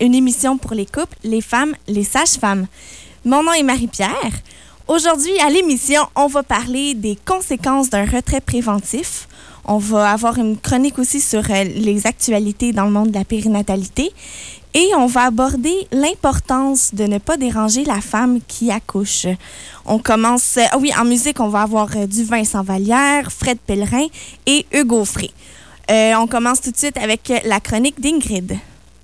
une émission pour les couples, les femmes, les sages-femmes. Mon nom est Marie-Pierre. Aujourd'hui, à l'émission, on va parler des conséquences d'un retrait préventif. On va avoir une chronique aussi sur les actualités dans le monde de la périnatalité. Et on va aborder l'importance de ne pas déranger la femme qui accouche. On commence... en musique, on va avoir du Vincent Vallière, Fred Pellerin et Hugo Frey. On commence tout de suite avec la chronique d'Ingrid.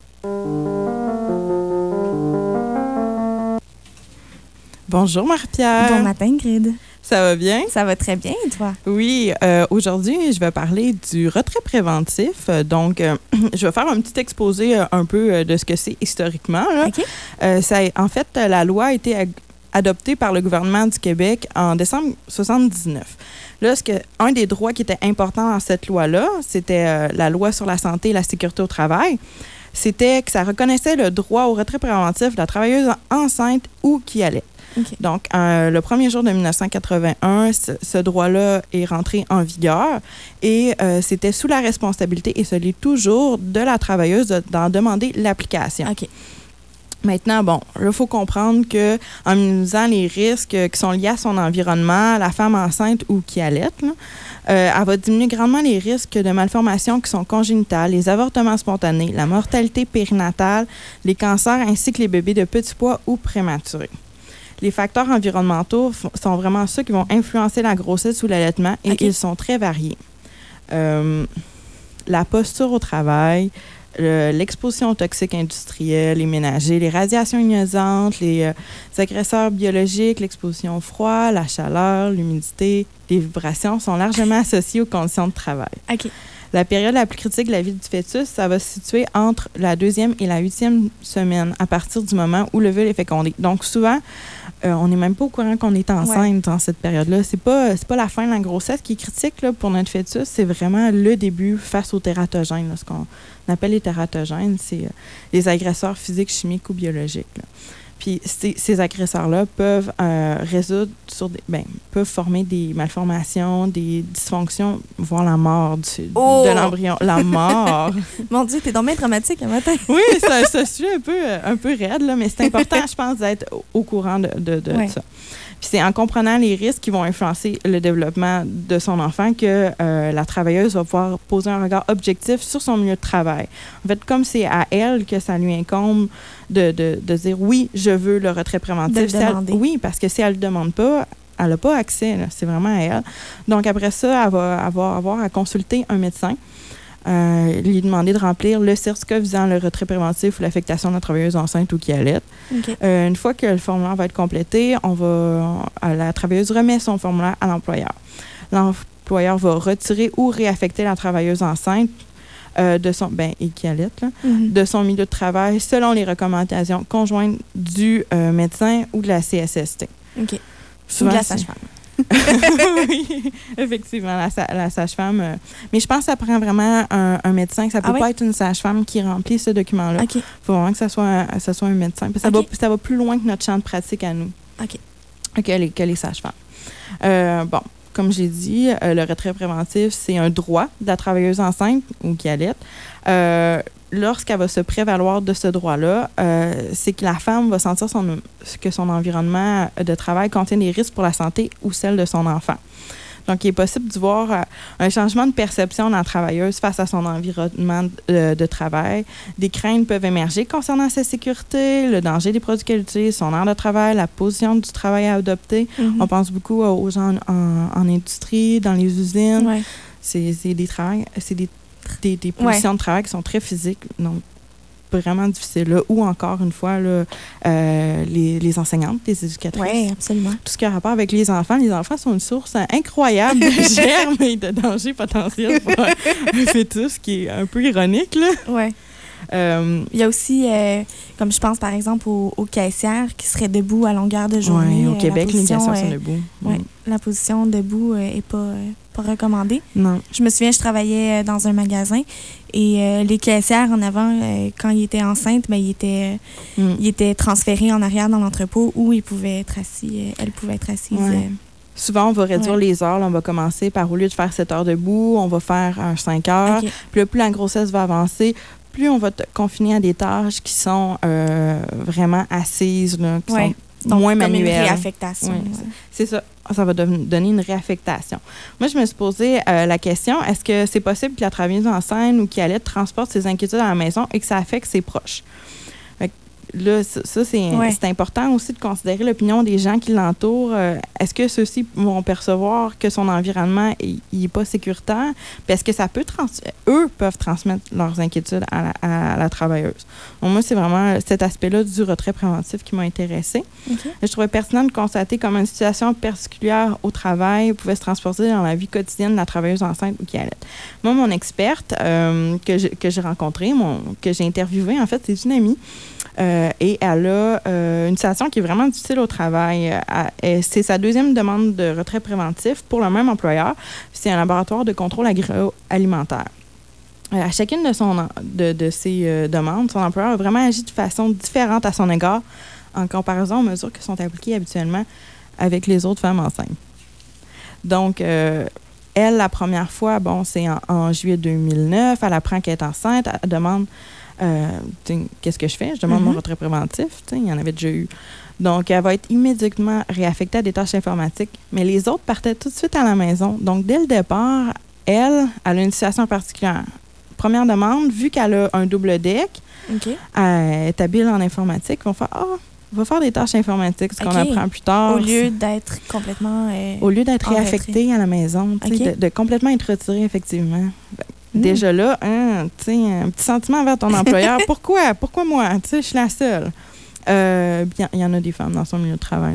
Bonjour Marie-Pierre. Bon matin, Ingrid. Ça va bien? Ça va très bien, et toi? Oui, aujourd'hui, je vais parler du retrait préventif. Donc, je vais faire un petit exposé un peu de ce que c'est historiquement. Là. OK. En fait, la loi a été adoptée par le gouvernement du Québec en décembre 1979. Là, un des droits qui était important dans cette loi-là, c'était la loi sur la santé et la sécurité au travail. C'était que ça reconnaissait le droit au retrait préventif de la travailleuse enceinte ou qui allait. Okay. Donc, le premier jour de 1981, ce droit-là est rentré en vigueur et c'était sous la responsabilité, et ce l'est toujours, de la travailleuse d'en demander l'application. OK. Maintenant, bon, là, il faut comprendre qu'en minimisant les risques qui sont liés à son environnement, la femme enceinte ou qui allaite, elle va diminuer grandement les risques de malformations qui sont congénitales, les avortements spontanés, la mortalité périnatale, les cancers ainsi que les bébés de petit poids ou prématurés. Les facteurs environnementaux sont vraiment ceux qui vont influencer la grossesse ou l'allaitement et ils sont très variés. La posture au travail, l'exposition aux toxiques industriels et ménagers, les radiations ionisantes, les agresseurs biologiques, l'exposition au froid, la chaleur, l'humidité, les vibrations sont largement associées aux conditions de travail. OK. La période la plus critique de la vie du fœtus, ça va se situer entre la 2e et la 8e semaine, à partir du moment où l'ovule est fécondé. Donc, souvent, on n'est même pas au courant qu'on est enceinte dans cette période-là. C'est pas la fin de la grossesse qui est critique là, pour notre fœtus, c'est vraiment le début face aux tératogènes. Là, ce qu'on appelle les tératogènes, c'est les agresseurs physiques, chimiques ou biologiques. Là. Puis ces agresseurs-là peuvent peuvent former des malformations, des dysfonctions, voire la mort de l'embryon. La mort! Mon Dieu, t'es donc bien dramatique un matin. Oui, ça suit un peu raide, là, mais c'est important, je pense, d'être au courant de ça. Puis c'est en comprenant les risques qui vont influencer le développement de son enfant que la travailleuse va pouvoir poser un regard objectif sur son milieu de travail. En fait, comme c'est à elle que ça lui incombe de dire « oui, je veux le retrait préventif ». Oui, parce que si elle ne le demande pas, elle n'a pas accès. Là, c'est vraiment à elle. Donc, après ça, elle va avoir à consulter un médecin. Lui demander de remplir le certificat visant le retrait préventif ou l'affectation de la travailleuse enceinte ou qui allaite. Okay. Une fois que le formulaire va être complété, la travailleuse remet son formulaire à l'employeur. L'employeur va retirer ou réaffecter la travailleuse enceinte de son milieu de travail selon les recommandations conjointes du médecin ou de la CSST. OK. Souvent, ou de la sage-femme. Oui, effectivement, la sage-femme. Mais je pense que ça prend vraiment un médecin, que ça ne peut pas être une sage-femme qui remplit ce document-là. Il faut vraiment que ça soit un médecin. Puis ça va plus loin que notre champ de pratique à nous. Que les sages-femmes. Comme j'ai dit, le retrait préventif, c'est un droit de la travailleuse enceinte ou qui allaite. Lorsqu'elle va se prévaloir de ce droit-là, c'est que la femme va sentir que son environnement de travail contient des risques pour la santé ou celle de son enfant. Donc, il est possible de voir un changement de perception dans la travailleuse face à son environnement de travail. Des craintes peuvent émerger concernant sa sécurité, le danger des produits qu'elle utilise, son heure de travail, la position du travail à adopter. Mm-hmm. On pense beaucoup aux gens en industrie, dans les usines. Ouais. C'est des positions de travail qui sont très physiques, donc vraiment difficiles. Là. Ou encore une fois, là, les enseignantes, les éducatrices. Oui, absolument. Tout ce qui a rapport avec les enfants. Les enfants sont une source incroyable de germes et de dangers potentiels pour un fœtus, qui est un peu ironique. Oui. Il y a aussi, comme je pense par exemple aux caissières qui seraient debout à longueur de journée. Oui, au Québec, les caissières sont debout. La position debout n'est pas recommandée. Non. Je me souviens, je travaillais dans un magasin et les caissières en avant, quand ils étaient enceintes, ils étaient transférés en arrière dans l'entrepôt où ils pouvaient être assis. Elles pouvaient être assises. Ouais. Souvent, on va réduire les heures. Là, on va commencer par, au lieu de faire 7 heures debout, on va faire un 5 heures. Okay. Puis là, plus la grossesse va avancer, plus on va te confiner à des tâches qui sont vraiment assises, là, qui sont donc, moins comme manuelles. Une réaffectation. Oui, c'est ça. Ça va donner une réaffectation. Moi, je me suis posé la question, est-ce que c'est possible que la travailleuse enceinte ou qui allait transporte ses inquiétudes à la maison et que ça affecte ses proches? Là, ça c'est important aussi de considérer l'opinion des gens qui l'entourent. Est-ce que ceux-ci vont percevoir que son environnement n'est pas sécuritaire? Puis est-ce que ça peut eux peuvent transmettre leurs inquiétudes à la travailleuse? Donc, moi, c'est vraiment cet aspect-là du retrait préventif qui m'a intéressée. Okay. Je trouvais pertinent de constater comment une situation particulière au travail pouvait se transporter dans la vie quotidienne de la travailleuse enceinte ou qui allait. Moi, mon experte que j'ai rencontrée, que j'ai interviewée, en fait, c'est une amie. Et elle a une situation qui est vraiment difficile au travail. C'est sa deuxième demande de retrait préventif pour le même employeur. C'est un laboratoire de contrôle agroalimentaire. À chacune de ses demandes, son employeur a vraiment agi de façon différente à son égard en comparaison aux mesures qui sont appliquées habituellement avec les autres femmes enceintes. Donc, elle, la première fois, c'est en juillet 2009, elle apprend qu'elle est enceinte, elle demande qu'est-ce que je fais? Je demande mon retrait préventif. Il y en avait déjà eu. Donc, elle va être immédiatement réaffectée à des tâches informatiques. Mais les autres partaient tout de suite à la maison. Donc, dès le départ, elle a une situation particulière. Première demande, vu qu'elle a un double deck, elle est habile en informatique, on va faire des tâches informatiques, ce qu'on apprend plus tard. Au lieu d'être complètement au lieu d'être réaffectée à la maison, de complètement être retirée, effectivement. Déjà là, un petit sentiment envers ton employeur. Pourquoi? Pourquoi moi? Je suis la seule. Il y en a des femmes dans son milieu de travail.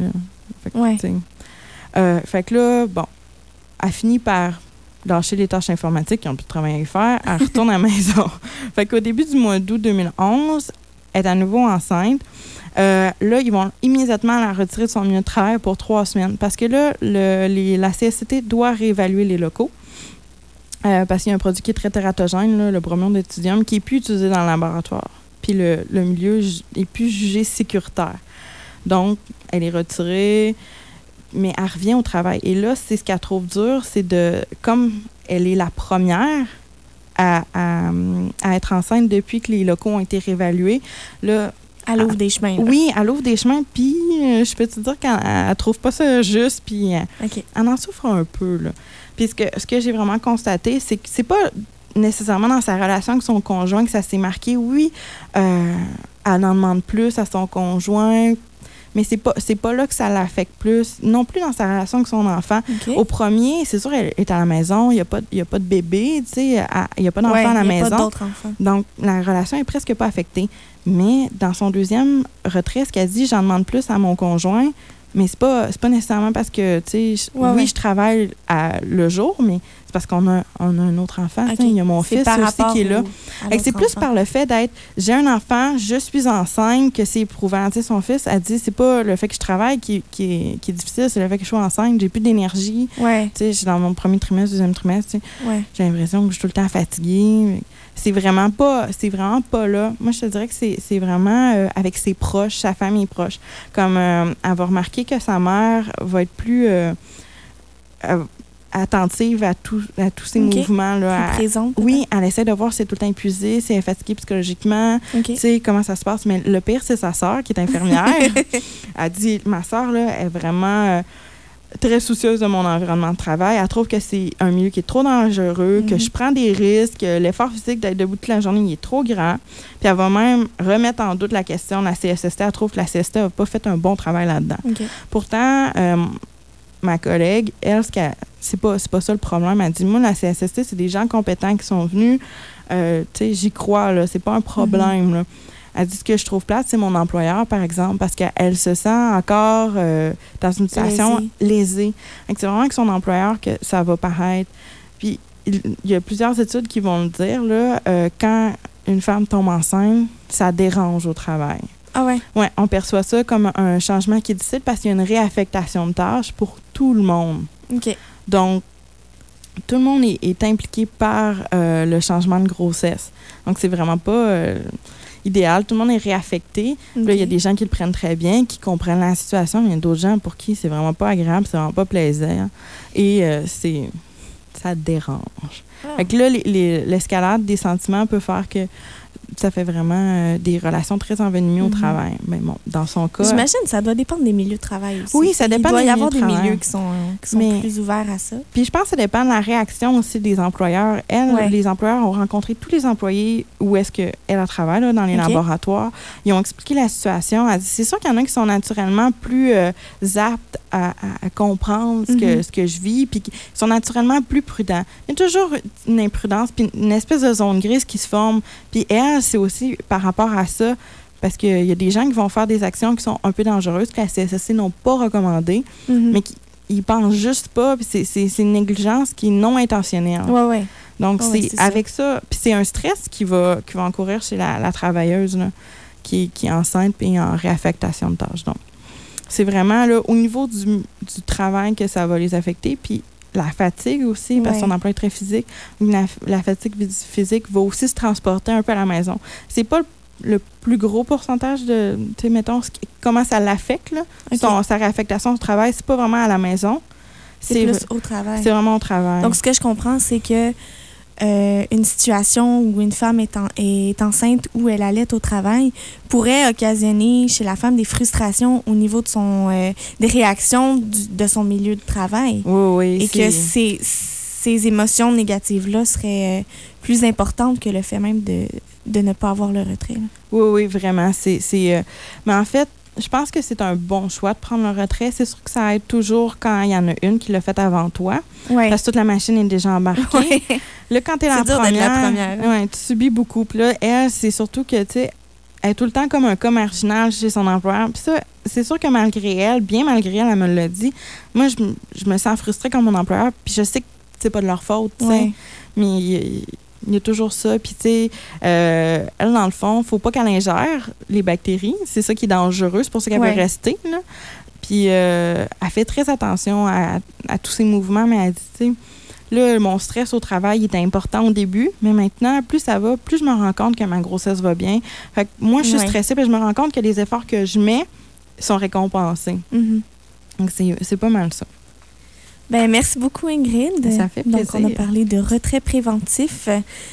Fait que là, elle finit par lâcher les tâches informatiques qui n'ont plus de travail à faire. Elle retourne à la maison. Fait qu'au début du mois d'août 2011, elle est à nouveau enceinte. Là, ils vont immédiatement la retirer de son milieu de travail pour 3 semaines. Parce que là, la CSCT doit réévaluer les locaux. Parce qu'il y a un produit qui est très tératogène, là, le bromure d'éthidium, qui n'est plus utilisé dans le laboratoire. Puis le milieu n'est plus jugé sécuritaire. Donc, elle est retirée, mais elle revient au travail. Et là, c'est ce qu'elle trouve dur, c'est comme elle est la première à être enceinte depuis que les locaux ont été réévalués, là, elle ouvre des chemins. Là. Oui, elle ouvre des chemins, puis je peux te dire qu'elle ne trouve pas ça juste, puis elle en souffre un peu, là. Puis ce que j'ai vraiment constaté, c'est que c'est pas nécessairement dans sa relation avec son conjoint que ça s'est marqué. Oui, elle en demande plus à son conjoint, mais c'est pas là que ça l'affecte plus. Non plus dans sa relation avec son enfant. Au premier, c'est sûr, elle est à la maison, il n'y a pas de bébé, tu sais, il n'y a pas d'enfant à la maison. Il n'y a pas d'autres enfants. Donc, la relation est presque pas affectée. Mais dans son deuxième retrait, ce qu'elle dit, j'en demande plus à mon conjoint, mais c'est pas nécessairement parce que, tu sais, je travaille le jour, mais c'est parce qu'on a un autre enfant. Il y a mon fils aussi qui est là. C'est plus par le fait d'être, j'ai un enfant, je suis enceinte, que c'est éprouvant. Tu sais, son fils a dit, c'est pas le fait que je travaille qui est difficile, c'est le fait que je suis enceinte, j'ai plus d'énergie. Tu sais, je suis dans mon premier trimestre, deuxième trimestre, tu sais, j'ai l'impression que je suis tout le temps fatiguée. C'est vraiment pas là. Moi, je te dirais que c'est vraiment avec ses proches, sa famille proche. Comme elle va remarquer que sa mère va être plus attentive à tous ces mouvements. Là. Plus présente. Oui, elle essaie de voir si elle est tout le temps épuisée, si elle est fatiguée psychologiquement, tu sais, comment ça se passe. Mais le pire, c'est sa sœur qui est infirmière. Elle dit, ma sœur, là, est vraiment... très soucieuse de mon environnement de travail. Elle trouve que c'est un milieu qui est trop dangereux, que je prends des risques, que l'effort physique d'être debout toute la journée il est trop grand. Puis elle va même remettre en doute la question de la CSST. Elle trouve que la CSST n'a pas fait un bon travail là-dedans. Pourtant, ma collègue, elle, c'est pas ça le problème. Elle dit, moi, la CSST, c'est des gens compétents qui sont venus. Tu sais, j'y crois, là. C'est pas un problème, là. Elle dit, ce que je trouve plate, c'est mon employeur, par exemple, parce qu'elle se sent encore dans une situation lésée. C'est vraiment avec son employeur que ça va paraître. Puis, il y a plusieurs études qui vont le dire, là, quand une femme tombe enceinte, ça dérange au travail. Ah ouais? Oui, on perçoit ça comme un changement qui est difficile parce qu'il y a une réaffectation de tâches pour tout le monde. Donc, tout le monde est impliqué par le changement de grossesse. Donc, c'est vraiment pas... idéal. Tout le monde est réaffecté. Là, il y a des gens qui le prennent très bien, qui comprennent la situation, mais il y a d'autres gens pour qui c'est vraiment pas agréable, c'est vraiment pas plaisant. Et ça dérange. Fait que là, l'escalade des sentiments peut faire que ça fait vraiment des relations très envenimées au travail. Mais bon, dans son cas... J'imagine que ça doit dépendre des milieux de travail aussi. Oui, ça dépend des milieux de travail. Il doit y avoir des milieux qui sont plus ouverts à ça. Puis je pense que ça dépend de la réaction aussi des employeurs. Les employeurs ont rencontré tous les employés où est-ce qu'elle travaille, là, dans les laboratoires. Ils ont expliqué la situation. Elle dit, c'est sûr qu'il y en a qui sont naturellement plus aptes à comprendre ce que je vis, puis qui sont naturellement plus prudents. Il y a toujours une imprudence, puis une espèce de zone grise qui se forme. Puis elle, c'est aussi par rapport à ça, parce qu'il y a des gens qui vont faire des actions qui sont un peu dangereuses, que la CSST n'ont pas recommandées, mais qui ils pensent juste pas, puis c'est une négligence qui est non intentionnelle. Ouais. Donc, c'est avec ça, puis c'est un stress qui va encourir chez la travailleuse là, qui est enceinte puis en réaffectation de tâches. Donc, c'est vraiment là, au niveau du travail que ça va les affecter, puis la fatigue aussi, parce que son emploi est très physique. La fatigue physique va aussi se transporter un peu à la maison. C'est pas le plus gros pourcentage de, tu sais, mettons, comment ça l'affecte, là. Sa réaffectation du travail, c'est pas vraiment à la maison. C'est plus au travail. C'est vraiment au travail. Donc, ce que je comprends, c'est que une situation où une femme est enceinte ou elle allait au travail pourrait occasionner chez la femme des frustrations au niveau de des réactions de son milieu de travail. Oui. Et que ces émotions négatives-là seraient plus importantes que le fait même de ne pas avoir le retrait. Là. Oui, vraiment. Mais en fait, je pense que c'est un bon choix de prendre le retrait. C'est sûr que ça aide toujours quand il y en a une qui l'a fait avant toi. Ouais. Parce que toute la machine est déjà embarquée. Ouais. Là, quand tu es la première, ouais, tu subis beaucoup. Puis là, elle, c'est surtout que, tu sais, elle est tout le temps comme un cas marginal chez son employeur. Puis ça, c'est sûr que malgré elle, elle me l'a dit, moi, je me sens frustrée comme mon employeur. Puis je sais que c'est pas de leur faute, tu sais. Mais il y a toujours ça. Puis, tu sais, elle, dans le fond, faut pas qu'elle ingère les bactéries. C'est ça qui est dangereux. C'est pour ça qu'elle veut rester, là. Puis, elle fait très attention à tous ses mouvements, mais elle dit, tu sais, là, mon stress au travail est important au début, mais maintenant, plus ça va, plus je me rends compte que ma grossesse va bien. Fait que moi, je suis stressée, puis je me rends compte que les efforts que je mets sont récompensés. Donc, c'est pas mal ça. Ben, merci beaucoup, Ingrid. Ça fait plaisir. Donc, on a parlé de retrait préventif.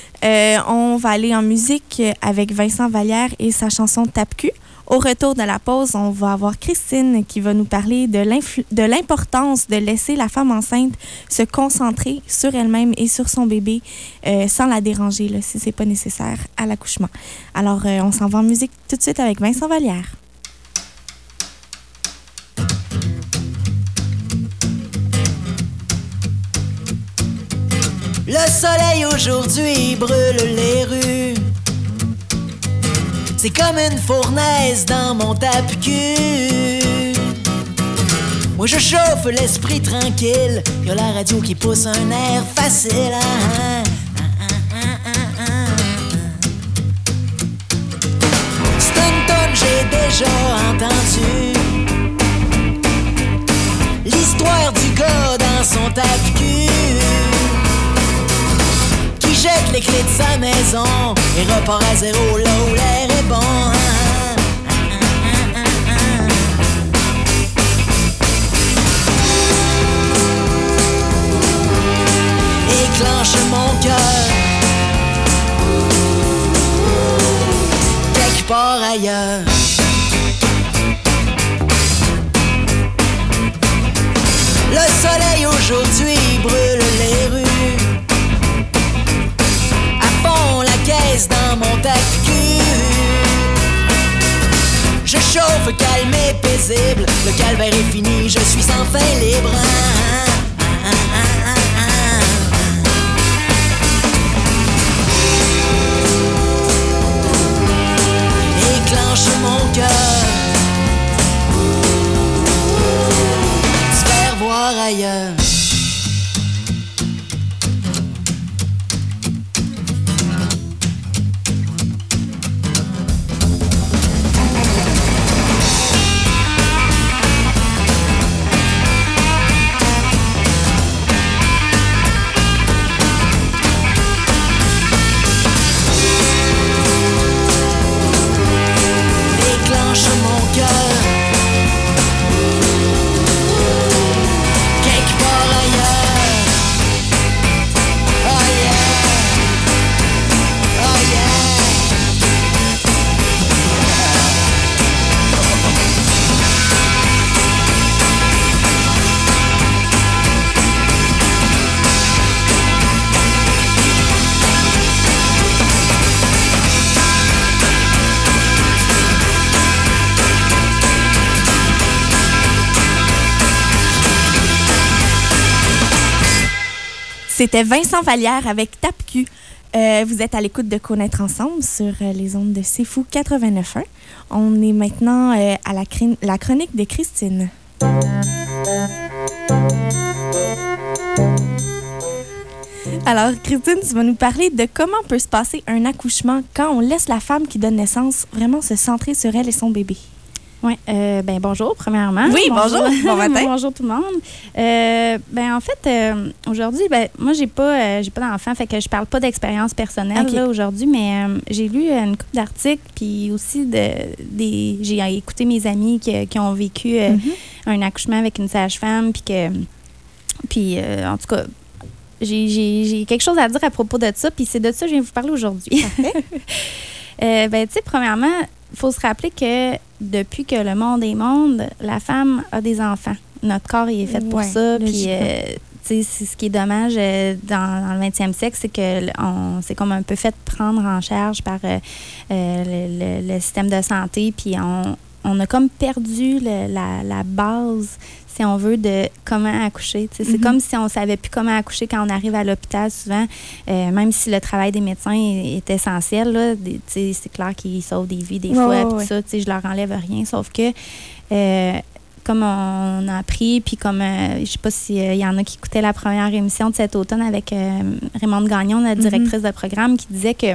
On va aller en musique avec Vincent Vallière et sa chanson Tape-Cul. Au retour de la pause, on va avoir Christine qui va nous parler de l'importance de laisser la femme enceinte se concentrer sur elle-même et sur son bébé sans la déranger là, si c'est pas nécessaire à l'accouchement. Alors, on s'en va en musique tout de suite avec Vincent Vallière. Le soleil aujourd'hui brûle les rues. C'est comme une fournaise dans mon tape-cul. Moi je chauffe l'esprit tranquille. Y'a la radio qui pousse un air facile. C'est une tonne j'ai déjà entendu. L'histoire du gars dans son tape-cul qui jette les clés de sa maison et repart à zéro là où l'air est bon. Éclenche mon cœur quelque part ailleurs. Le soleil aujourd'hui brûle les rues. À fond la caisse dans mon tape-cul. Je chauffe calme et paisible. Le calvaire est fini, je suis enfin libre. Éclenche mon cœur, faire voir ailleurs. Éclenche C'était Vincent Vallière avec Tape-Cul. Vous êtes à l'écoute de Connaître ensemble sur les ondes de C'est Fou 89.1. On est maintenant à la chronique de Christine. Alors, Christine, tu vas nous parler de comment peut se passer un accouchement quand on laisse la femme qui donne naissance vraiment se centrer sur elle et son bébé. Oui, bonjour, premièrement. Oui, bonjour. Bon matin. Bonjour tout le monde. En fait, aujourd'hui, moi, j'ai pas d'enfant, fait que je parle pas d'expérience personnelle là, aujourd'hui, mais j'ai lu une couple d'articles, puis aussi j'ai écouté mes amis qui ont vécu un accouchement avec une sage-femme, puis en tout cas, j'ai quelque chose à dire à propos de ça, puis c'est de ça que je viens vous parler aujourd'hui. Tu sais, premièrement, il faut se rappeler que depuis que le monde est monde, la femme a des enfants. Notre corps il est fait pour ça. Puis, ce qui est dommage dans le 20e siècle, c'est que c'est comme un peu fait prendre en charge par le système de santé. Puis, on a comme perdu la base, si on veut, de comment accoucher. C'est comme si on ne savait plus comment accoucher quand on arrive à l'hôpital souvent, même si le travail des médecins est essentiel. Là, c'est clair qu'ils sauvent des vies des fois. Tout ça, je leur enlève rien. Sauf que, comme on a appris, puis comme, je ne sais pas s'il y en a qui écoutaient la première émission de cet automne avec Raymonde Gagnon, notre directrice de programme, qui disait que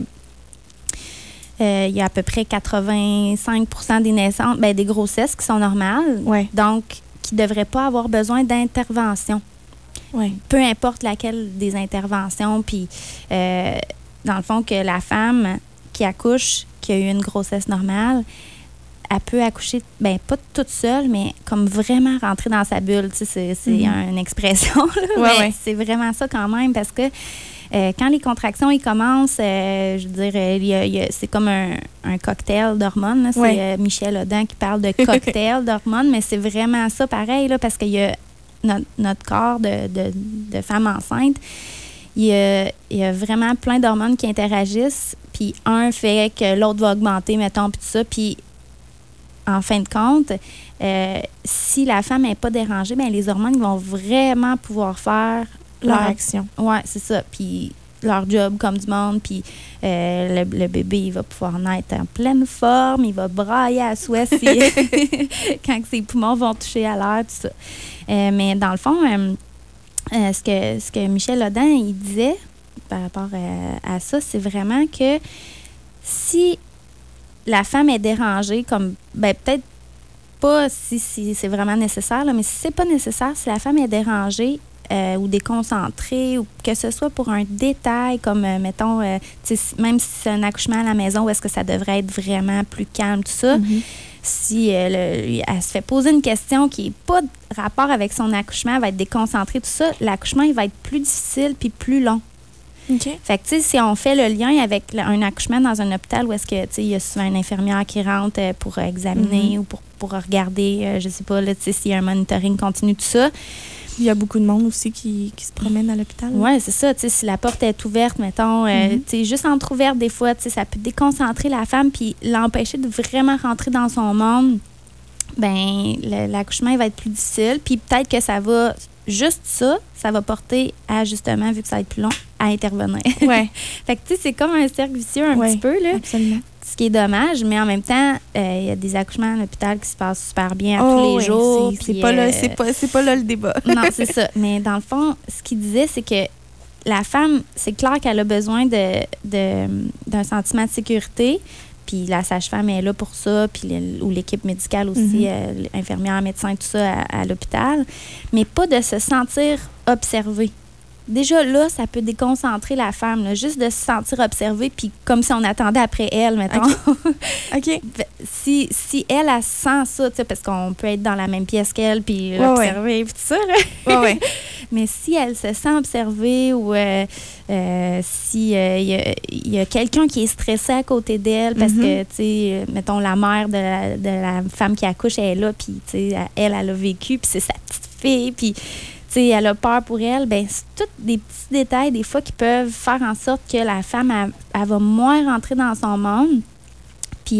il y a à peu près 85% des naissances, des grossesses qui sont normales. Ouais. Donc, qui ne devraient pas avoir besoin d'intervention. Ouais. Peu importe laquelle des interventions. Puis, dans le fond, que la femme qui accouche, qui a eu une grossesse normale, elle peut accoucher, pas toute seule, mais comme vraiment rentrer dans sa bulle. C'est une expression, là, mais c'est vraiment ça quand même, parce que quand les contractions ils commencent, je veux dire, c'est comme un cocktail d'hormones. Là. C'est Michel Audin qui parle de cocktail d'hormones, mais c'est vraiment ça pareil, là, parce qu'il y a notre corps de femme enceinte, il y a vraiment plein d'hormones qui interagissent, puis un fait que l'autre va augmenter, mettons, puis tout ça, puis en fin de compte, si la femme n'est pas dérangée, les hormones vont vraiment pouvoir faire leur action. Oui, c'est ça. Puis leur job comme du monde. Puis le bébé, il va pouvoir naître en pleine forme. Il va brailler à souhait quand ses poumons vont toucher à l'air, tout ça. Mais dans le fond, ce que Michel Audin, il disait par rapport à ça, c'est vraiment que si la femme est dérangée, comme peut-être pas si c'est vraiment nécessaire, là, mais si c'est pas nécessaire, si la femme est dérangée, ou déconcentrée, ou que ce soit pour un détail comme, mettons, même si c'est un accouchement à la maison où est-ce que ça devrait être vraiment plus calme, tout ça, si elle se fait poser une question qui n'est pas de rapport avec son accouchement, elle va être déconcentrée, tout ça, l'accouchement, il va être plus difficile puis plus long. Okay. Fait que, tu sais, si on fait le lien avec un accouchement dans un hôpital où est-ce que, tu sais, il y a souvent une infirmière qui rentre pour examiner ou pour regarder, je sais pas, tu sais, s'il y a un monitoring continu, tout ça. Il y a beaucoup de monde aussi qui se promène à l'hôpital. Oui, c'est ça. Si la porte est ouverte, mettons, juste entrouverte des fois, ça peut déconcentrer la femme puis l'empêcher de vraiment rentrer dans son monde. L'accouchement il va être plus difficile. Puis peut-être que ça va, juste ça va porter à, justement, vu que ça va être plus long, à intervenir. Ouais. Fait que, tu sais, c'est comme un cercle vicieux un petit peu, là. Absolument. Ce qui est dommage, mais en même temps, il y a des accouchements à l'hôpital qui se passent super bien tous les jours. C'est pas là le débat. Non, c'est ça. Mais dans le fond, ce qu'il disait, c'est que la femme, c'est clair qu'elle a besoin d'un sentiment de sécurité. Puis la sage-femme est là pour ça, puis ou l'équipe médicale aussi, infirmière, médecin, tout ça à l'hôpital. Mais pas de se sentir observée. Déjà là, ça peut déconcentrer la femme, là, juste de se sentir observée, puis comme si on attendait après elle, mettons. OK. Si elle sent ça, tu sais, parce qu'on peut être dans la même pièce qu'elle, puis l'observer, puis tout ça, là. Ouais. Mais si elle se sent observée ou si il y a quelqu'un qui est stressé à côté d'elle, parce que, tu sais, mettons, la mère de la femme qui accouche, elle est là, puis, tu sais, elle a vécu, puis c'est sa petite fille, puis elle a peur pour elle, c'est tous des petits détails des fois qui peuvent faire en sorte que la femme, elle va moins rentrer dans son monde. Puis,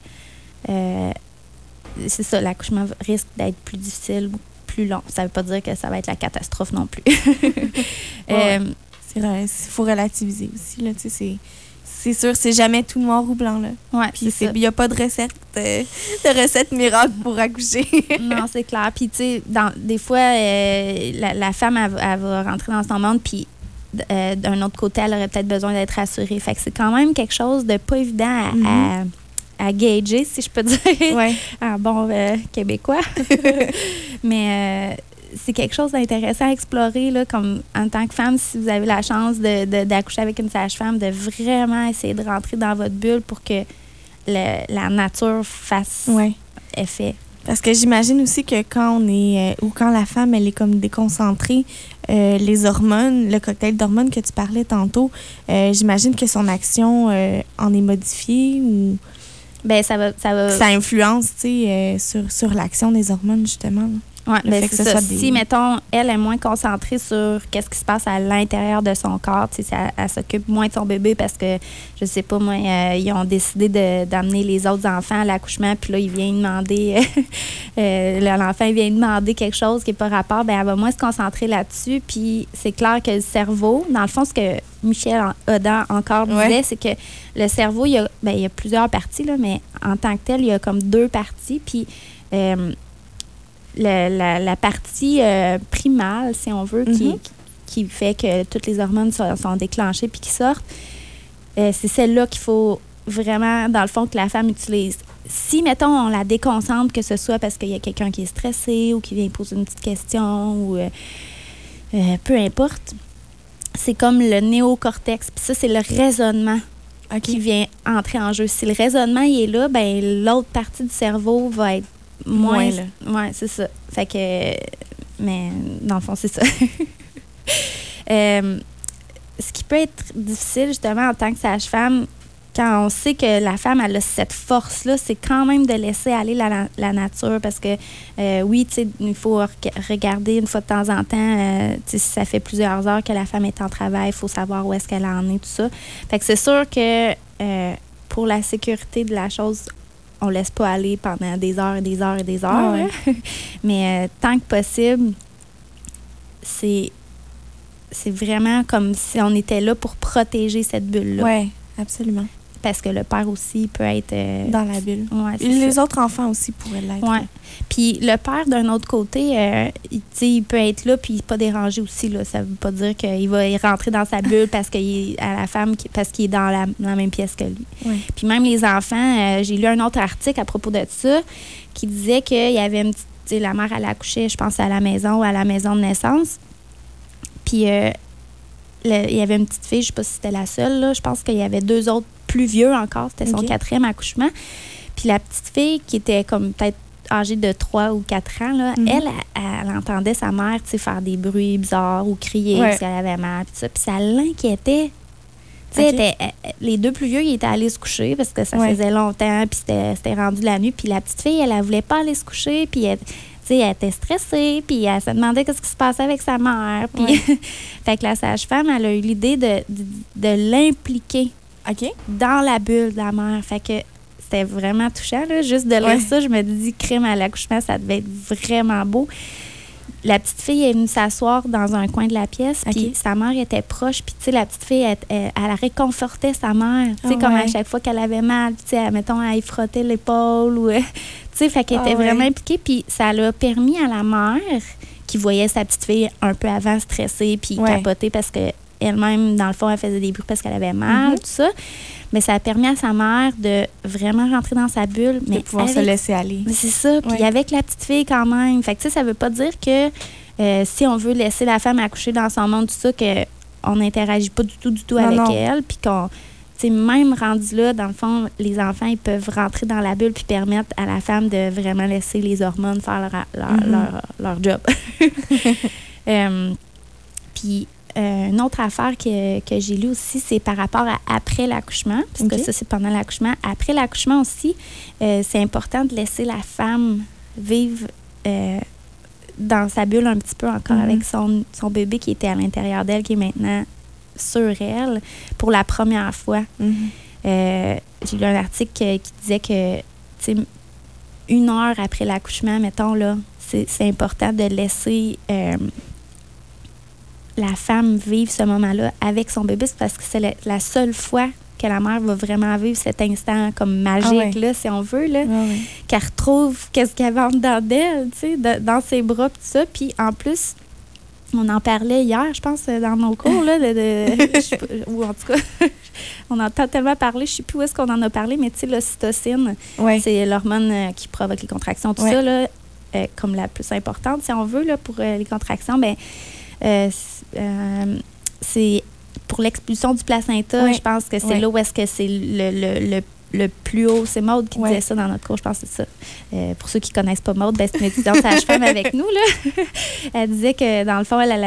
c'est ça, l'accouchement risque d'être plus difficile ou plus long. Ça ne veut pas dire que ça va être la catastrophe non plus. Il faut relativiser aussi, là, tu sais, c'est sûr, c'est jamais tout noir ou blanc, là. Ouais, puis il n'y a pas de recette miracle pour accoucher. Non, c'est clair. Puis, tu sais, des fois, la femme, elle va rentrer dans son monde, puis d'un autre côté, elle aurait peut-être besoin d'être rassurée. Fait que c'est quand même quelque chose de pas évident à gager, si je peux dire, en bon québécois. Mais c'est quelque chose d'intéressant à explorer, là, comme en tant que femme, si vous avez la chance d'accoucher avec une sage-femme, de vraiment essayer de rentrer dans votre bulle pour que la nature fasse effet. Parce que j'imagine aussi que quand on est ou quand la femme elle est comme déconcentrée, les hormones, le cocktail d'hormones que tu parlais tantôt, j'imagine que son action en est modifiée ou ben ça influence, tu sais, sur l'action des hormones justement. Là. Oui, bien c'est ça. Si, mettons, elle est moins concentrée sur qu'est-ce qui se passe à l'intérieur de son corps, tu sais, elle s'occupe moins de son bébé parce que, je sais pas, moi, ils ont décidé d'amener les autres enfants à l'accouchement, puis là, ils viennent demander, l'enfant il vient demander quelque chose qui n'est pas rapport, bien, elle va moins se concentrer là-dessus, puis c'est clair que le cerveau, dans le fond, ce que Michel Audin encore disait, c'est que le cerveau, il y a plusieurs parties, là, mais en tant que tel, il y a comme 2 parties, puis la partie primale, si on veut, qui fait que toutes les hormones sont déclenchées puis qui sortent, c'est celle-là qu'il faut vraiment, dans le fond, que la femme utilise. Si, mettons, on la déconcentre, que ce soit parce qu'il y a quelqu'un qui est stressé ou qui vient poser une petite question ou peu importe, c'est comme le néocortex. Puis ça, c'est le raisonnement qui vient entrer en jeu. Si le raisonnement il est là, ben l'autre partie du cerveau va être moins là. Oui, c'est ça. Fait que, mais dans le fond, c'est ça. Ce qui peut être difficile, justement, en tant que sage-femme, quand on sait que la femme, elle a cette force-là, c'est quand même de laisser aller la nature parce que, oui, tu sais, il faut regarder une fois de temps en temps, tu sais, si ça fait plusieurs heures que la femme est en travail, il faut savoir où est-ce qu'elle en est, tout ça. Fait que c'est sûr que pour la sécurité de la chose, on ne laisse pas aller pendant des heures et des heures et des heures. Mais tant que possible, c'est vraiment comme si on était là pour protéger cette bulle-là. Oui, absolument. Parce que le père aussi peut être... dans la bulle. Ouais, les autres enfants aussi pourraient l'être. Oui. Puis le père, d'un autre côté, il peut être là puis pas dérangé aussi. Là. Ça ne veut pas dire qu'il va rentrer dans sa bulle parce qu'il est à la femme, parce qu'il est dans la même pièce que lui. Ouais. Puis même les enfants, j'ai lu un autre article à propos de ça qui disait qu'il y avait une petite... La mère, elle accouchait, je pense, à la maison ou à la maison de naissance. Puis il y avait une petite fille, je ne sais pas si c'était la seule, là, je pense qu'il y avait 2 autres plus vieux encore, c'était son 4e accouchement. Puis la petite fille, qui était comme peut-être âgée de 3 ou 4 ans, là, elle entendait sa mère faire des bruits bizarres ou crier si elle avait mal. Puis ça l'inquiétait. Les 2 plus vieux, ils étaient allés se coucher parce que ça faisait longtemps, puis c'était rendu la nuit. Puis la petite fille, elle ne voulait pas aller se coucher, puis elle était stressée, puis elle se demandait qu'est-ce qui se passait avec sa mère. Puis fait que la sage-femme, elle a eu l'idée de l'impliquer dans la bulle de la mère. Fait que c'était vraiment touchant, là. Juste de lire ça, je me dis, crime à l'accouchement, ça devait être vraiment beau. La petite fille est venue s'asseoir dans un coin de la pièce, puis sa mère était proche, puis tu sais, la petite fille, elle réconfortait sa mère, tu sais, comme à chaque fois qu'elle avait mal, tu sais, mettons, elle y frottait l'épaule, ou, tu sais, fait qu'elle était vraiment impliquée, puis ça l'a permis à la mère, qui voyait sa petite fille un peu avant stressée, puis capoter parce que elle-même, dans le fond, elle faisait des bruits parce qu'elle avait mal, tout ça. Mais ça a permis à sa mère de vraiment rentrer dans sa bulle. De pouvoir se laisser aller. C'est ça. Puis avec la petite fille quand même. Fait que, tu sais, ça veut pas dire que si on veut laisser la femme accoucher dans son monde, tout ça, qu'on n'interagit pas du tout avec elle. Puis qu'on, tu sais, même rendu là, dans le fond, les enfants, ils peuvent rentrer dans la bulle puis permettre à la femme de vraiment laisser les hormones faire leur job. Puis, une autre affaire que j'ai lue aussi, c'est par rapport à après l'accouchement, parce que ça, c'est pendant l'accouchement. Après l'accouchement aussi, c'est important de laisser la femme vivre dans sa bulle un petit peu encore avec son bébé qui était à l'intérieur d'elle, qui est maintenant sur elle pour la première fois. J'ai lu un article qui disait que, tu sais, 1 heure après l'accouchement, mettons, là, c'est important de laisser la femme vive ce moment-là avec son bébé, c'est parce que c'est la seule fois que la mère va vraiment vivre cet instant comme magique, là, si on veut, là, qu'elle retrouve qu'est-ce qu'il y avait en dedans d'elle, tu sais, dans ses bras, tout ça. Puis en plus, on en parlait hier, je pense, dans nos cours, là, ou en tout cas, on entend tellement parler, je ne sais plus où est-ce qu'on en a parlé, mais tu sais, l'ocytocine, c'est l'hormone qui provoque les contractions, tout ça, là, comme la plus importante, si on veut, là, pour les contractions, bien, c'est pour l'expulsion du placenta, je pense que c'est là où est-ce que c'est le plus haut. C'est Maude qui disait ça dans notre cours, je pense que c'est ça. Pour ceux qui ne connaissent pas Maude, c'est une étudiante sage-femme avec nous, là. Elle disait que, dans le fond, elle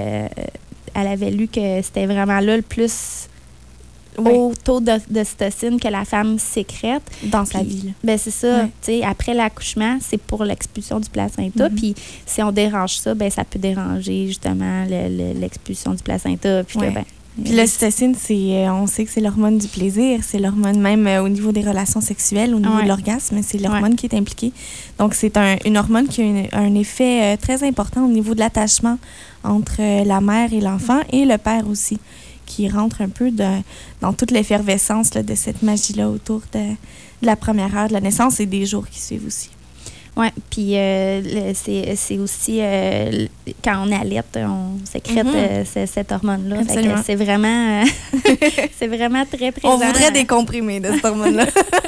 avait lu que c'était vraiment là le plus haut taux d'ocytocine que la femme sécrète. Dans sa vie. Ben c'est ça. Tu sais, après l'accouchement, c'est pour l'expulsion du placenta. Puis si on dérange ça, ben ça peut déranger justement l'expulsion du placenta. Puis puis l'ocytocine, on sait que c'est l'hormone du plaisir. C'est l'hormone même au niveau des relations sexuelles, au niveau de l'orgasme. C'est l'hormone qui est impliquée. Donc, c'est une hormone qui a un effet très important au niveau de l'attachement entre la mère et l'enfant et le père aussi, qui rentre un peu dans toute l'effervescence là, de cette magie-là autour de la première heure de la naissance et des jours qui suivent aussi. Oui, puis c'est aussi, quand on allaite, on sécrète cette hormone-là. C'est vraiment, c'est vraiment très présent. On voudrait des comprimés de cette hormone-là.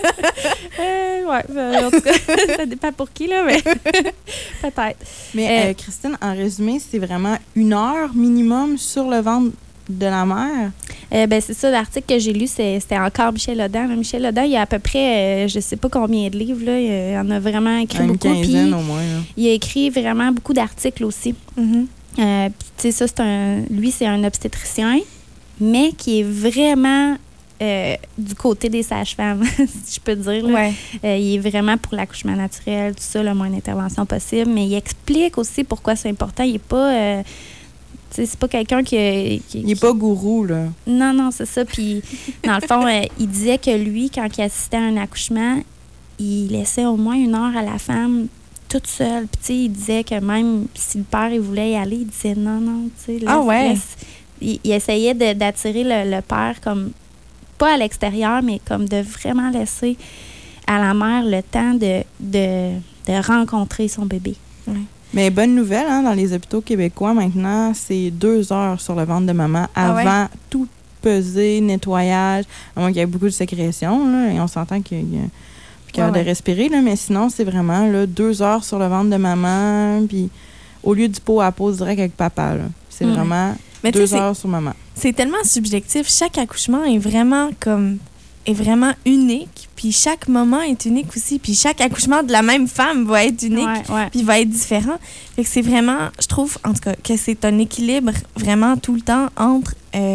Oui, en tout cas, ça dépend pour qui, là, mais peut-être. Mais Christine, en résumé, c'est vraiment 1 heure minimum sur le ventre de la mère? Ben c'est ça, l'article que j'ai lu, c'était encore Michel Audin. Michel Audin, il y a à peu près, je ne sais pas combien de livres, là, il en a vraiment écrit beaucoup. Une quinzaine au moins. Là. Il a écrit vraiment beaucoup d'articles aussi. Puis, tu sais, ça, lui, c'est un obstétricien, mais qui est vraiment du côté des sages-femmes, si je peux dire. Là. Il est vraiment pour l'accouchement naturel, tout ça, le moins d'intervention possible, mais il explique aussi pourquoi c'est important. Il n'est pas... c'est pas quelqu'un qui... Il n'est pas gourou, là. Non, c'est ça. Puis, dans le fond, il disait que lui, quand il assistait à un accouchement, il laissait au moins 1 heure à la femme toute seule. Puis, tu sais, il disait que même si le père, il voulait y aller, il disait non, tu sais. Il essayait d'attirer le père comme, pas à l'extérieur, mais comme de vraiment laisser à la mère le temps de rencontrer son bébé. Oui. Mais bonne nouvelle, hein, dans les hôpitaux québécois, maintenant, c'est 2 heures sur le ventre de maman avant tout peser, nettoyage, à moins qu'il y ait beaucoup de sécrétion, là, et on s'entend qu'il y a plus qu'à de respirer, là, mais sinon, c'est vraiment là, 2 heures sur le ventre de maman, puis au lieu du pot à pause direct avec papa, là, c'est vraiment 2 heures sur maman. C'est tellement subjectif. Chaque accouchement est vraiment unique, puis chaque moment est unique aussi, puis chaque accouchement de la même femme va être unique, puis va être différent. Fait que c'est vraiment, je trouve, en tout cas, que c'est un équilibre vraiment tout le temps entre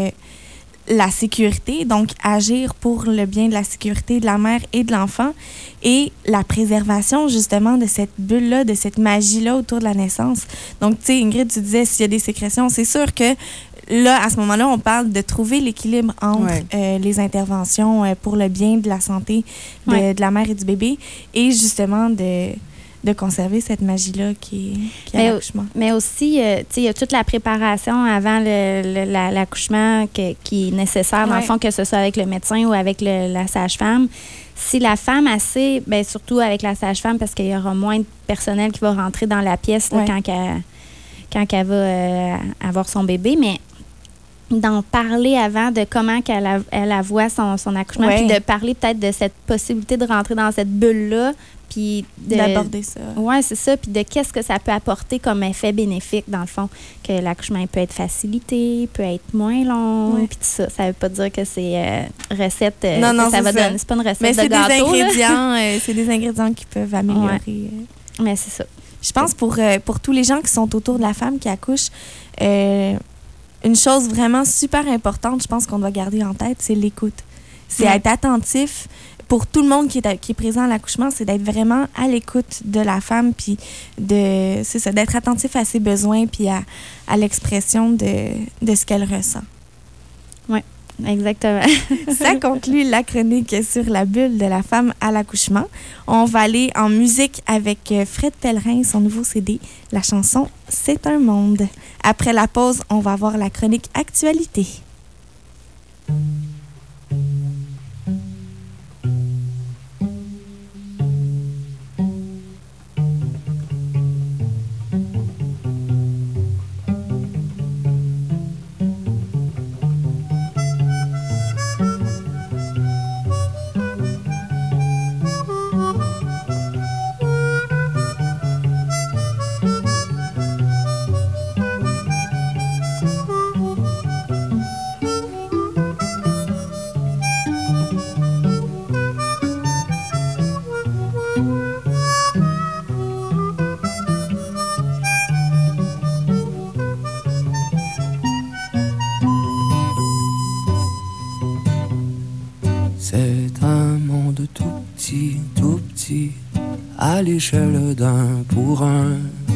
la sécurité, donc agir pour le bien de la sécurité de la mère et de l'enfant, et la préservation, justement, de cette bulle-là, de cette magie-là autour de la naissance. Donc, tu sais, Ingrid, tu disais, s'il y a des sécrétions, c'est sûr que là, à ce moment-là, on parle de trouver l'équilibre entre les interventions pour le bien de la santé de la mère et du bébé et justement de conserver cette magie-là qui est l'accouchement. Mais aussi, tu sais, il y a toute la préparation avant l'accouchement qui est nécessaire, dans le fond, que ce soit avec le médecin ou avec la sage-femme. Si la femme a assez, bien, surtout avec la sage-femme, parce qu'il y aura moins de personnel qui va rentrer dans la pièce là, quand elle va avoir son bébé, mais d'en parler avant de comment elle voit son accouchement, puis de parler peut-être de cette possibilité de rentrer dans cette bulle-là, puis d'aborder ça. Oui, c'est ça, puis de qu'est-ce que ça peut apporter comme effet bénéfique, dans le fond, que l'accouchement peut être facilité, peut être moins long, puis tout ça. Ça veut pas dire que c'est recette non, ça va donner. C'est pas une recette mais de gâteau. Des ingrédients, c'est des ingrédients qui peuvent améliorer. Mais c'est ça. Je pense pour tous les gens qui sont autour de la femme qui accouche, une chose vraiment super importante, je pense qu'on doit garder en tête, c'est l'écoute. C'est être attentif. Pour tout le monde qui est présent à l'accouchement, c'est d'être vraiment à l'écoute de la femme, puis d'être attentif à ses besoins, puis à l'expression de ce qu'elle ressent. Oui. Exactement. Ça conclut la chronique sur la bulle de la femme à l'accouchement. On va aller en musique avec Fred Pellerin, son nouveau CD, la chanson « C'est un monde ». Après la pause, on va avoir la chronique Actualité. C'est un monde tout petit, à l'échelle d'un pour un.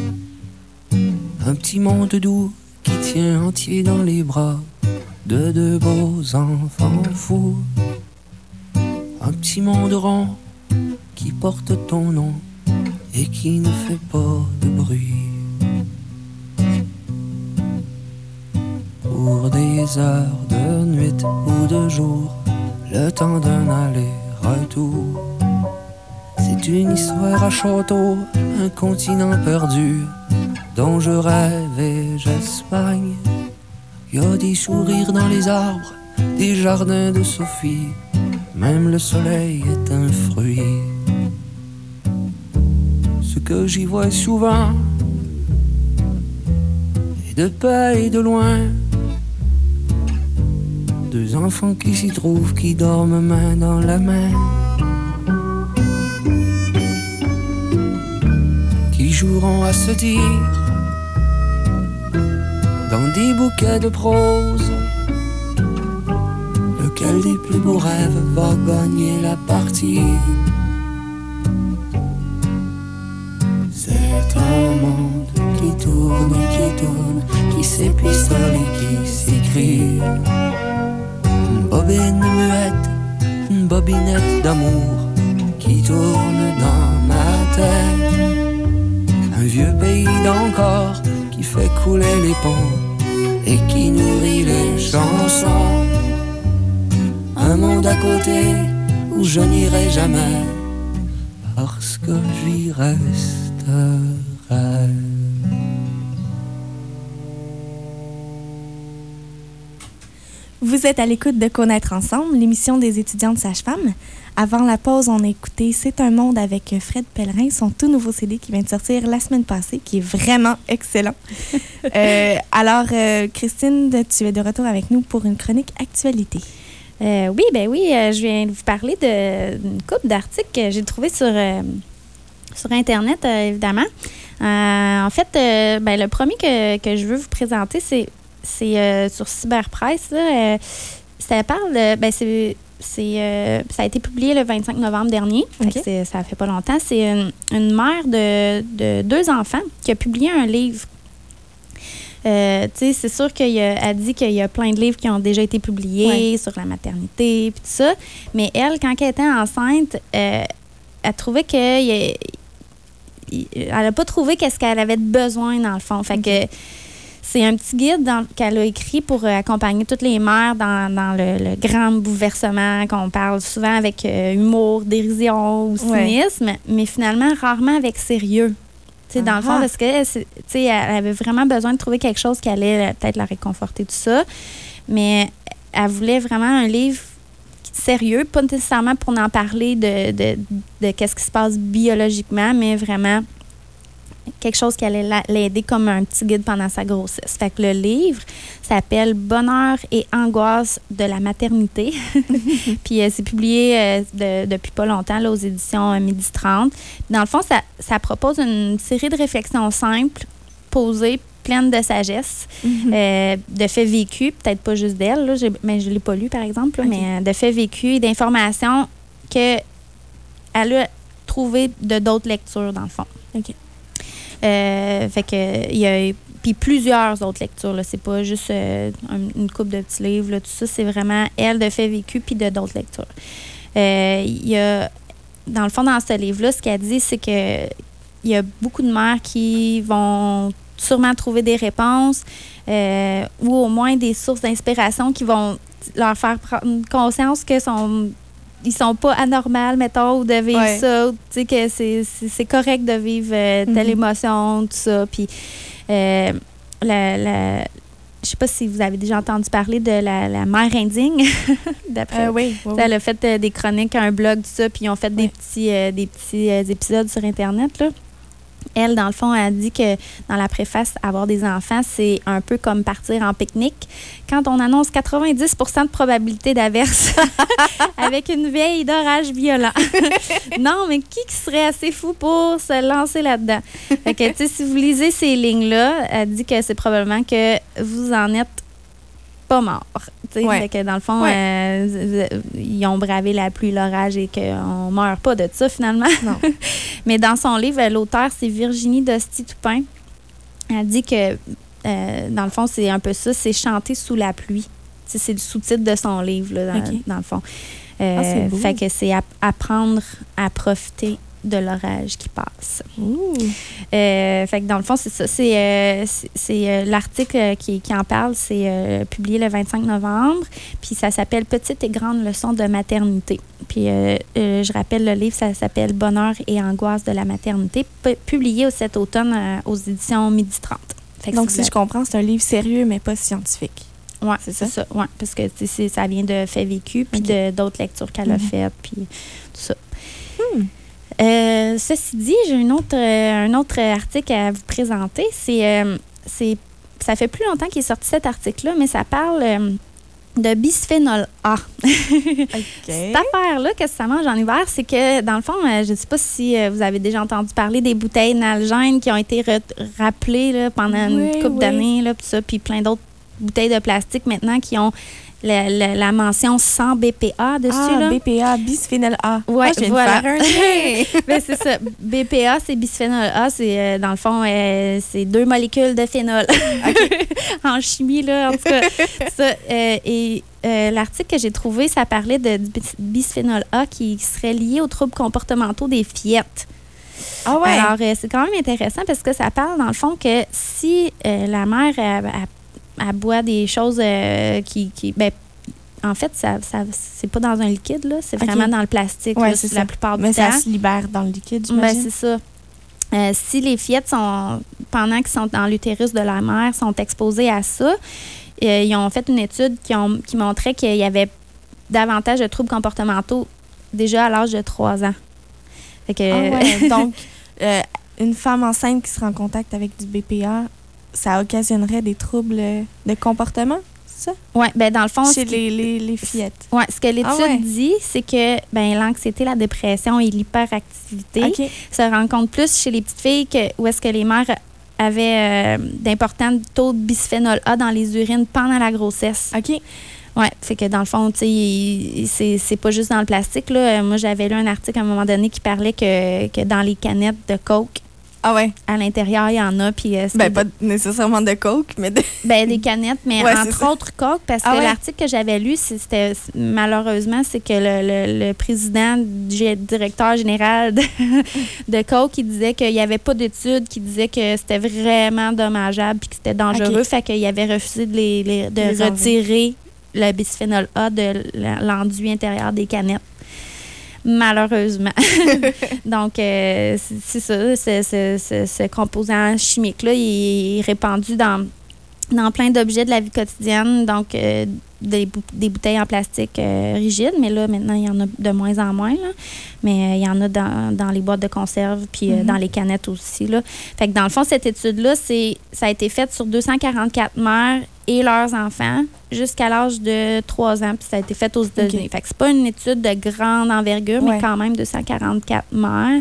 Un petit monde doux qui tient entier dans les bras de deux beaux enfants fous. Un petit monde rond qui porte ton nom et qui ne fait pas de bruit. Pour des heures de nuit ou de jour, le temps d'un aller-retour. C'est une histoire à château, un continent perdu dont je rêve et j'espagne. Y a des sourires dans les arbres, des jardins de Sophie, même le soleil est un fruit. Ce que j'y vois souvent, et de près et de loin, deux enfants qui s'y trouvent, qui dorment main dans la main, qui joueront à se dire dans des bouquets de prose lequel des plus beaux rêves va gagner la partie. C'est un monde qui tourne et qui tourne, qui s'épistole et qui s'écrit. Une bobine muette, une bobinette d'amour qui tourne dans ma tête. Un vieux pays d'encore qui fait couler les ponts et qui nourrit les chansons. Un monde à côté où je n'irai jamais parce que j'y resterai. Vous êtes à l'écoute de Connaître ensemble, l'émission des étudiantes sages-femmes. Avant la pause, on a écouté C'est un monde avec Fred Pellerin, son tout nouveau CD qui vient de sortir la semaine passée, qui est vraiment excellent. Alors, Christine, tu es de retour avec nous pour une chronique Actualité. Oui, je viens de vous parler d'une couple d'articles que j'ai trouvés sur Internet, évidemment. En fait, le premier que je veux vous présenter, c'est sur Cyberpresse. Là, ça parle de... ça a été publié le 25 novembre dernier. Okay. Ça fait pas longtemps. C'est une mère de deux enfants qui a publié un livre. C'est sûr qu'elle dit qu'il y a plein de livres qui ont déjà été publiés sur la maternité et tout ça. Mais elle, quand elle était enceinte, elle trouvait elle n'a pas trouvé qu'est-ce qu'elle avait besoin dans le fond. Fait que c'est un petit guide qu'elle a écrit pour accompagner toutes les mères dans le grand bouleversement qu'on parle souvent avec humour, dérision ou cynisme, mais finalement rarement avec sérieux. Dans le fond, parce que elle avait vraiment besoin de trouver quelque chose qui allait peut-être la réconforter, tout ça. Mais elle voulait vraiment un livre sérieux, pas nécessairement pour en parler de qu'est-ce qui se passe biologiquement, mais vraiment quelque chose qui allait l'aider comme un petit guide pendant sa grossesse. Fait que le livre s'appelle « Bonheur et angoisse de la maternité ». Puis c'est publié depuis pas longtemps là, aux éditions Midi 30. Dans le fond, ça propose une série de réflexions simples, posées, pleines de sagesse, de faits vécus, peut-être pas juste d'elle, là, mais je ne l'ai pas lu, par exemple, là, mais de faits vécus et d'informations qu'elle a trouvées de d'autres lectures, dans le fond. OK. Fait que il y a Puis plusieurs autres lectures, là. C'est pas juste une couple de petits livres, là. Tout ça, c'est vraiment elle de faits vécus puis de d'autres lectures. Il y a, dans le fond, dans ce livre-là, ce qu'elle dit, c'est que il y a beaucoup de mères qui vont sûrement trouver des réponses ou au moins des sources d'inspiration qui vont leur faire prendre conscience que ils sont pas anormals, mettons, ou de vivre ça, tu sais, que c'est correct de vivre telle émotion, tout ça. Puis, je sais pas si vous avez déjà entendu parler de la mère indigne. Oui. Elle a fait des chroniques, un blog, tout ça, puis ils ont fait des petits épisodes sur Internet, là. Elle, dans le fond, a dit que dans la préface, avoir des enfants, c'est un peu comme partir en pique-nique. Quand on annonce 90% de probabilité d'averse avec une veille d'orage violent. Non, mais qui serait assez fou pour se lancer là-dedans? Fait que, tu sais, si vous lisez ces lignes-là, elle dit que c'est probablement que vous en êtes pas mort. Fait que dans le fond, ils ont bravé la pluie, l'orage et qu'on meurt pas de ça finalement. Non. Mais dans son livre, l'auteur, c'est Virginie Dosti-Toupin. Elle dit que, dans le fond, c'est un peu ça, c'est chanter sous la pluie. C'est le sous-titre de son livre, là, dans le fond. C'est beau. Fait que c'est apprendre à profiter de l'orage qui passe. Fait que dans le fond, c'est ça. C'est l'article qui en parle, c'est publié le 25 novembre. Puis ça s'appelle Petite et grande leçon de maternité. Puis je rappelle le livre, ça s'appelle Bonheur et angoisse de la maternité, publié cet automne aux éditions Midi 30. Donc, si je comprends, c'est un livre sérieux, mais pas scientifique. Oui, c'est ça. Ouais, parce que ça vient de faits vécus, puis d'autres lectures qu'elle a faites, puis tout ça. Ceci dit, j'ai un autre article à vous présenter. Ça fait plus longtemps qu'il est sorti cet article-là, mais ça parle de bisphénol A. Cette affaire-là, qu'est-ce que ça mange en hiver? C'est que, dans le fond, je ne sais pas si vous avez déjà entendu parler des bouteilles Nalgene qui ont été rappelées là, pendant une couple d'années, là, puis plein d'autres bouteilles de plastique maintenant qui ont la mention sans BPA dessus. Là. BPA, bisphénol A. Oui, voilà. Ben, c'est ça. BPA, c'est bisphénol A. C'est, dans le fond, c'est 2 molécules de phénol. En chimie, là, en tout cas. Ça, l'article que j'ai trouvé, ça parlait de bisphénol A qui serait lié aux troubles comportementaux des fillettes. Ah ouais? Alors, c'est quand même intéressant parce que ça parle, dans le fond, que si la mère elle boit des choses ben, en fait, ça c'est pas dans un liquide, là. C'est vraiment dans le plastique, là, c'est la plupart du temps. Mais ça se libère dans le liquide, j'imagine. Ben, c'est ça. Si les fillettes pendant qu'ils sont dans l'utérus de la mère, sont exposées à ça, ils ont fait une étude qui montrait qu'il y avait davantage de troubles comportementaux déjà à l'âge de 3 ans. Fait que, donc, une femme enceinte qui sera en contact avec du BPA, ça occasionnerait des troubles de comportement, c'est ça? Oui, bien, dans le fond... Chez les fillettes. Oui, ce que l'étude dit, c'est que l'anxiété, la dépression et l'hyperactivité se rencontrent plus chez les petites filles où est-ce que les mères avaient d'importants taux de bisphénol A dans les urines pendant la grossesse. OK. Oui, c'est que dans le fond, tu sais, c'est pas juste dans le plastique, là. Moi, j'avais lu un article à un moment donné qui parlait que dans les canettes de Coke, à l'intérieur, il y en a. Puis, pas nécessairement de Coke, mais des canettes, mais entre autres Coke, parce que l'article que j'avais lu, malheureusement, c'est que le président, directeur général de Coke, il disait qu'il n'y avait pas d'études qui disaient que c'était vraiment dommageable puis que c'était dangereux. Fait qu'il avait refusé de retirer le bisphénol A de l'enduit intérieur des canettes. Malheureusement. Donc, c'est ça. Ce composant chimique-là, il est répandu dans plein d'objets de la vie quotidienne. Donc, des bouteilles en plastique rigides. Mais là, maintenant, il y en a de moins en moins. Là. Mais il y en a dans les boîtes de conserve puis dans les canettes aussi. Là. Fait que dans le fond, cette étude-là, ça a été faite sur 244 mères et leurs enfants jusqu'à l'âge de 3 ans. Puis ça a été fait aux États-Unis. Fait que c'est pas une étude de grande envergure, mais quand même 244 mères.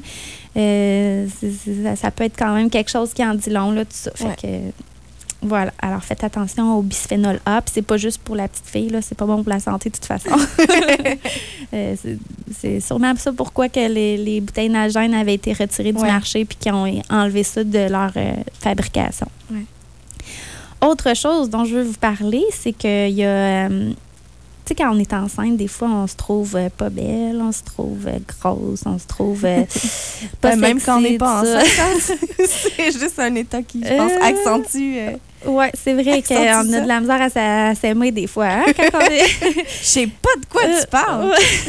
Ça peut être quand même quelque chose qui en dit long, là, tout ça. Fait que... Voilà. Alors, faites attention au bisphénol A. Puis, c'est pas juste pour la petite fille, là. C'est pas bon pour la santé, de toute façon. C'est sûrement ça pourquoi que les bouteilles Nalgene avaient été retirées du marché puis qu'ils ont enlevé ça de leur fabrication. Ouais. Autre chose dont je veux vous parler, c'est qu'il y a... tu sais, quand on est enceinte, des fois, on se trouve pas belle, on se trouve grosse, on se trouve pas sexy. Même quand on n'est pas enceinte, c'est juste un état qui, je pense, accentue. Oui, c'est vrai qu'on a de la misère à s'aimer des fois. Hein, quand on est... Je sais pas de quoi tu parles.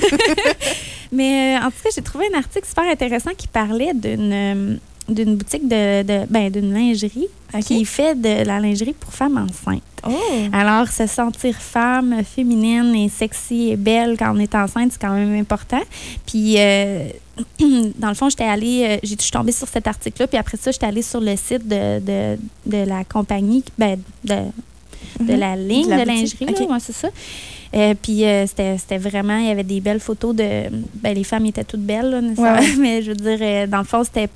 Mais en tout cas, j'ai trouvé un article super intéressant qui parlait d'une boutique d'une lingerie qui fait de la lingerie pour femmes enceintes. Oh. Alors, se sentir femme, féminine et sexy et belle quand on est enceinte, c'est quand même important. Puis, dans le fond, je suis tombée sur cet article-là, puis après ça, j'étais allée sur le site de la compagnie, de la ligne de lingerie, okay. Ouais, c'est ça. Puis c'était vraiment, il y avait des belles photos de... les femmes étaient toutes belles, là, nécessairement, mais je veux dire, dans le fond, c'était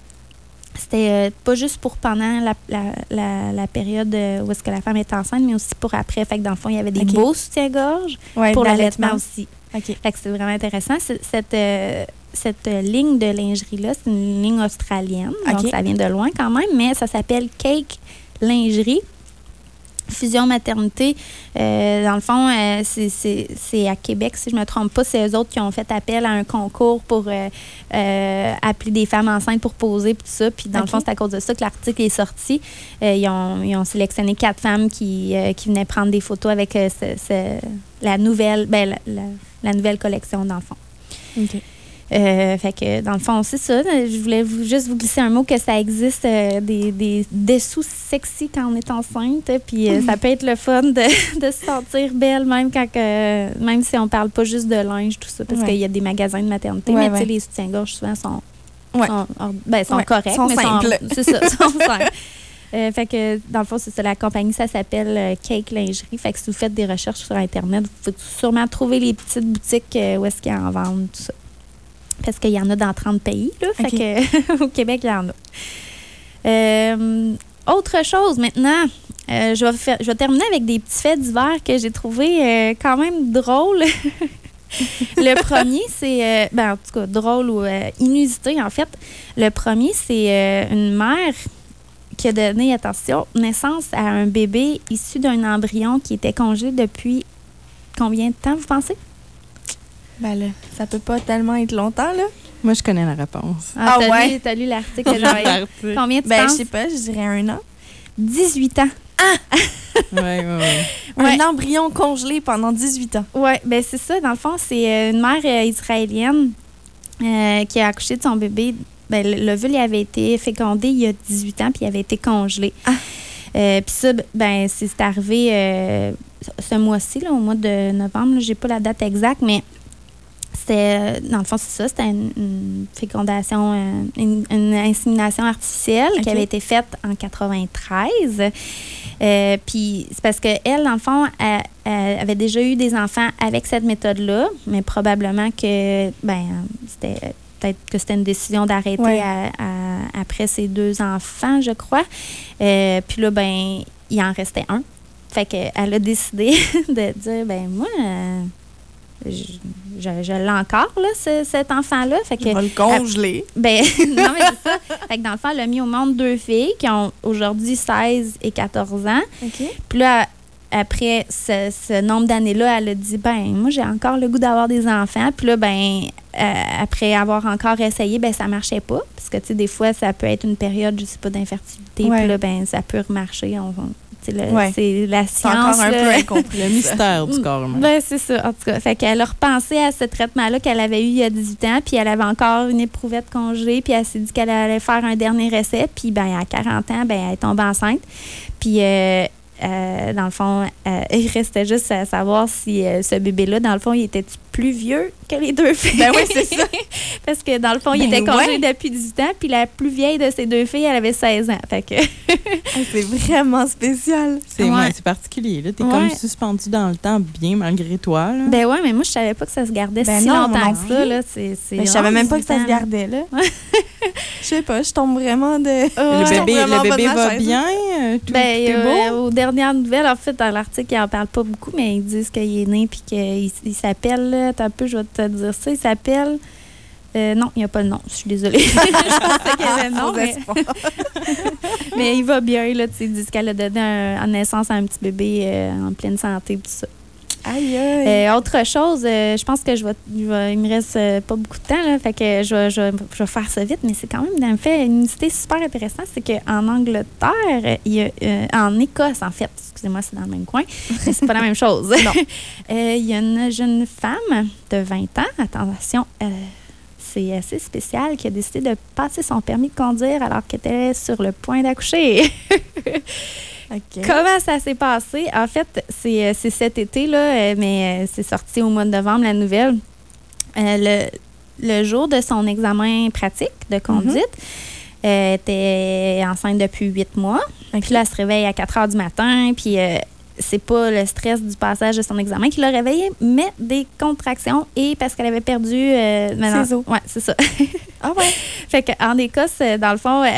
pas juste pour pendant la période où est-ce que la femme est enceinte, mais aussi pour après. Fait que dans le fond, il y avait des beaux soutiens-gorge pour l'allaitement aussi. Okay. Fait que c'est vraiment intéressant. Cette ligne de lingerie-là, c'est une ligne australienne. Donc, ça vient de loin quand même, mais ça s'appelle Cake Lingerie. Fusion maternité, dans le fond, c'est à Québec, si je ne me trompe pas. C'est eux autres qui ont fait appel à un concours pour appeler des femmes enceintes pour poser, puis tout ça. Puis dans le fond, c'est à cause de ça que l'article est sorti. Ils ont sélectionné 4 femmes qui venaient prendre des photos avec la nouvelle collection, dans le fond. OK. Fait que dans le fond, c'est ça. Je voulais juste vous glisser un mot que ça existe des dessous sexy quand on est enceinte. Puis ça peut être le fun de se sentir belle, même même si on parle pas juste de linge, tout ça, parce qu'il y a des magasins de maternité. Mais tu sais, les soutiens-gorge souvent sont corrects. Sont simples. C'est ça, sont simples. Fait que, dans le fond, c'est ça. La compagnie, ça s'appelle Cake Lingerie. Fait que si vous faites des recherches sur Internet, vous pouvez sûrement trouver les petites boutiques où est-ce qu'ils en vendent, tout ça. Parce qu'il y en a dans 30 pays, là. Fait que, au Québec, il y en a. Autre chose, maintenant, je vais terminer avec des petits faits divers que j'ai trouvés quand même drôles. Le premier, c'est, en tout cas, drôle ou inusité, en fait. Le premier, c'est une mère qui a donné, attention, naissance à un bébé issu d'un embryon qui était congelé depuis combien de temps, vous pensez? Ben là, ça peut pas tellement être longtemps, là. Moi, je connais la réponse. T'as lu l'article que j'ai. Combien tu penses? Je sais pas, je dirais 1 an. 18 ans. Ah! Ouais. Un embryon congelé pendant 18 ans. Oui, ben c'est ça. Dans le fond, c'est une mère israélienne qui a accouché de son bébé. Ben, l'ovule avait été fécondé il y a 18 ans, puis il avait été congelé. Puis ça, ben c'est arrivé ce mois-ci, là, au mois de novembre. J'ai pas la date exacte, mais c'était, dans le fond, c'est ça. C'était une fécondation, une insémination artificielle qui avait été faite en 93. Puis c'est parce qu'elle, dans le fond, elle avait déjà eu des enfants avec cette méthode-là, mais probablement que, c'était... Peut-être que c'était une décision d'arrêter après ses 2 enfants, je crois. Puis là, il en restait un. Fait qu'elle a décidé de dire, moi, je l'ai encore, là, cet enfant-là. Fait que, on va le congeler. Non, mais c'est ça. Fait que dans le fond, elle a mis au monde 2 filles qui ont aujourd'hui 16 et 14 ans. OK. Puis là, après ce nombre d'années-là, elle a dit, moi, j'ai encore le goût d'avoir des enfants. Puis là, après avoir encore essayé, ça marchait pas. Parce que, tu sais, des fois, ça peut être une période, je sais pas, d'infertilité. Puis là, ça peut remarcher. C'est la science. C'est encore un peu incompris. Le mystère du corps humain. C'est ça, en tout cas. Fait qu'elle a repensé à ce traitement-là qu'elle avait eu il y a 18 ans, puis elle avait encore une éprouvette congelée, puis elle s'est dit qu'elle allait faire un dernier essai. Puis, à 40 ans, elle est tombée enceinte. Puis, dans le fond, il restait juste à savoir si ce bébé-là, dans le fond, il était plus vieux que les 2 filles. Oui, c'est ça. Parce que, dans le fond, il était congelé depuis 18 ans, puis la plus vieille de ces 2 filles, elle avait 16 ans. Fait que... c'est vraiment spécial. C'est particulier. T'es comme suspendu dans le temps, bien malgré toi. Là. Oui, mais moi, je savais pas que ça se gardait si longtemps que ça. Là. Je savais même pas que ça se gardait, là. Je sais pas, je tombe vraiment de... le bébé va bien? Tout est beau? Aux dernières nouvelles, en fait, dans l'article, ils en parlent pas beaucoup, mais ils disent qu'il est né puis qu'il s'appelle... Attends un peu, je vais te dire ça. Il s'appelle... non, il n'y a pas le nom. Je suis désolée. Je pensais qu'il y avait le nom. Mais il va bien, là. Ils disent qu'elle a donné en naissance à un petit bébé en pleine santé, tout ça. Aïe, aïe. Autre chose, je pense que il me reste pas beaucoup de temps, là, fait que je vais faire ça vite, mais c'est quand même une idée super intéressante, c'est qu'en Angleterre, en Écosse, en fait, excusez-moi, c'est dans le même coin, mais c'est pas la même chose. Non. Il y a une jeune femme de 20 ans, attention, c'est assez spécial, qui a décidé de passer son permis de conduire alors qu'elle était sur le point d'accoucher. Okay. Comment ça s'est passé? En fait, c'est cet été, là, mais c'est sorti au mois de novembre, la nouvelle. Le jour de son examen pratique de conduite, elle était enceinte depuis 8 mois. Okay. Puis là, elle se réveille à 4 heures du matin, puis c'est pas le stress du passage de son examen qui l'a réveillée, mais des contractions et parce qu'elle avait perdu... ses os. Oui, c'est ça. Ah ouais? Fait qu'en Écosse, dans le fond...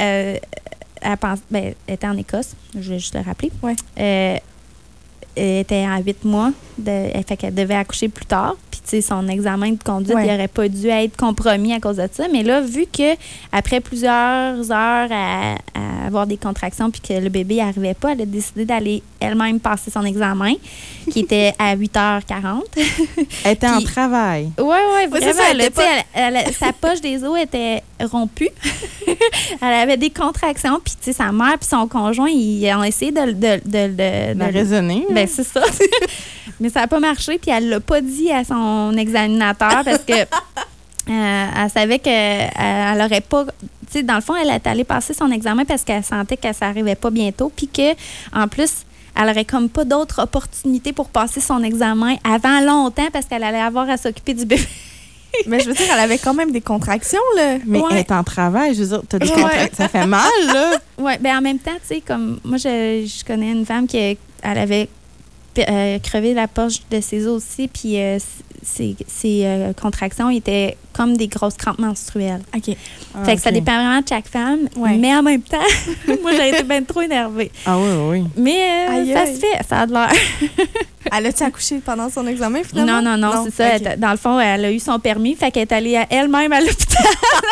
elle était en Écosse, je vais juste le rappeler. Ouais. Elle était à 8 mois, fait qu'elle devait accoucher plus tard. Puis, tu sais, son examen de conduite, il n'aurait pas dû être compromis à cause de ça. Mais là, vu qu'après plusieurs heures à avoir des contractions puis que le bébé n'arrivait pas, elle a décidé d'aller elle-même passer son examen, qui était à 8h40. Elle était en travail. Oui, vraiment. C'est ça, sa poche des os était rompue. Elle avait des contractions. Puis, tu sais, sa mère puis son conjoint, ils ont essayé de raisonner. Ben, c'est ça. Mais ça n'a pas marché. Puis, elle ne l'a pas dit à son examinateur parce que elle savait qu'elle n'aurait pas... Tu sais, dans le fond, elle est allée passer son examen parce qu'elle sentait que ça n'arrivait pas bientôt. Puis qu'en plus, elle n'aurait comme pas d'autres opportunités pour passer son examen avant longtemps parce qu'elle allait avoir à s'occuper du bébé. Mais je veux dire, elle avait quand même des contractions, là. Mais elle est en travail, je veux dire, t'as des contractions. Ça fait mal, là. Oui, bien en même temps, tu sais, comme moi, je connais une femme elle avait crevé la poche de ses os aussi, puis ses contractions étaient comme des grosses crampes menstruelles. OK. Fait que ça dépend vraiment de chaque femme, mais en même temps, moi, j'ai été bien trop énervée. Ah oui. Mais ça se fait, ça a de l'air. Elle a-tu accouché pendant son examen, finalement? Non, c'est ça. Okay. Dans le fond, elle a eu son permis, fait qu'elle est allée elle-même à l'hôpital.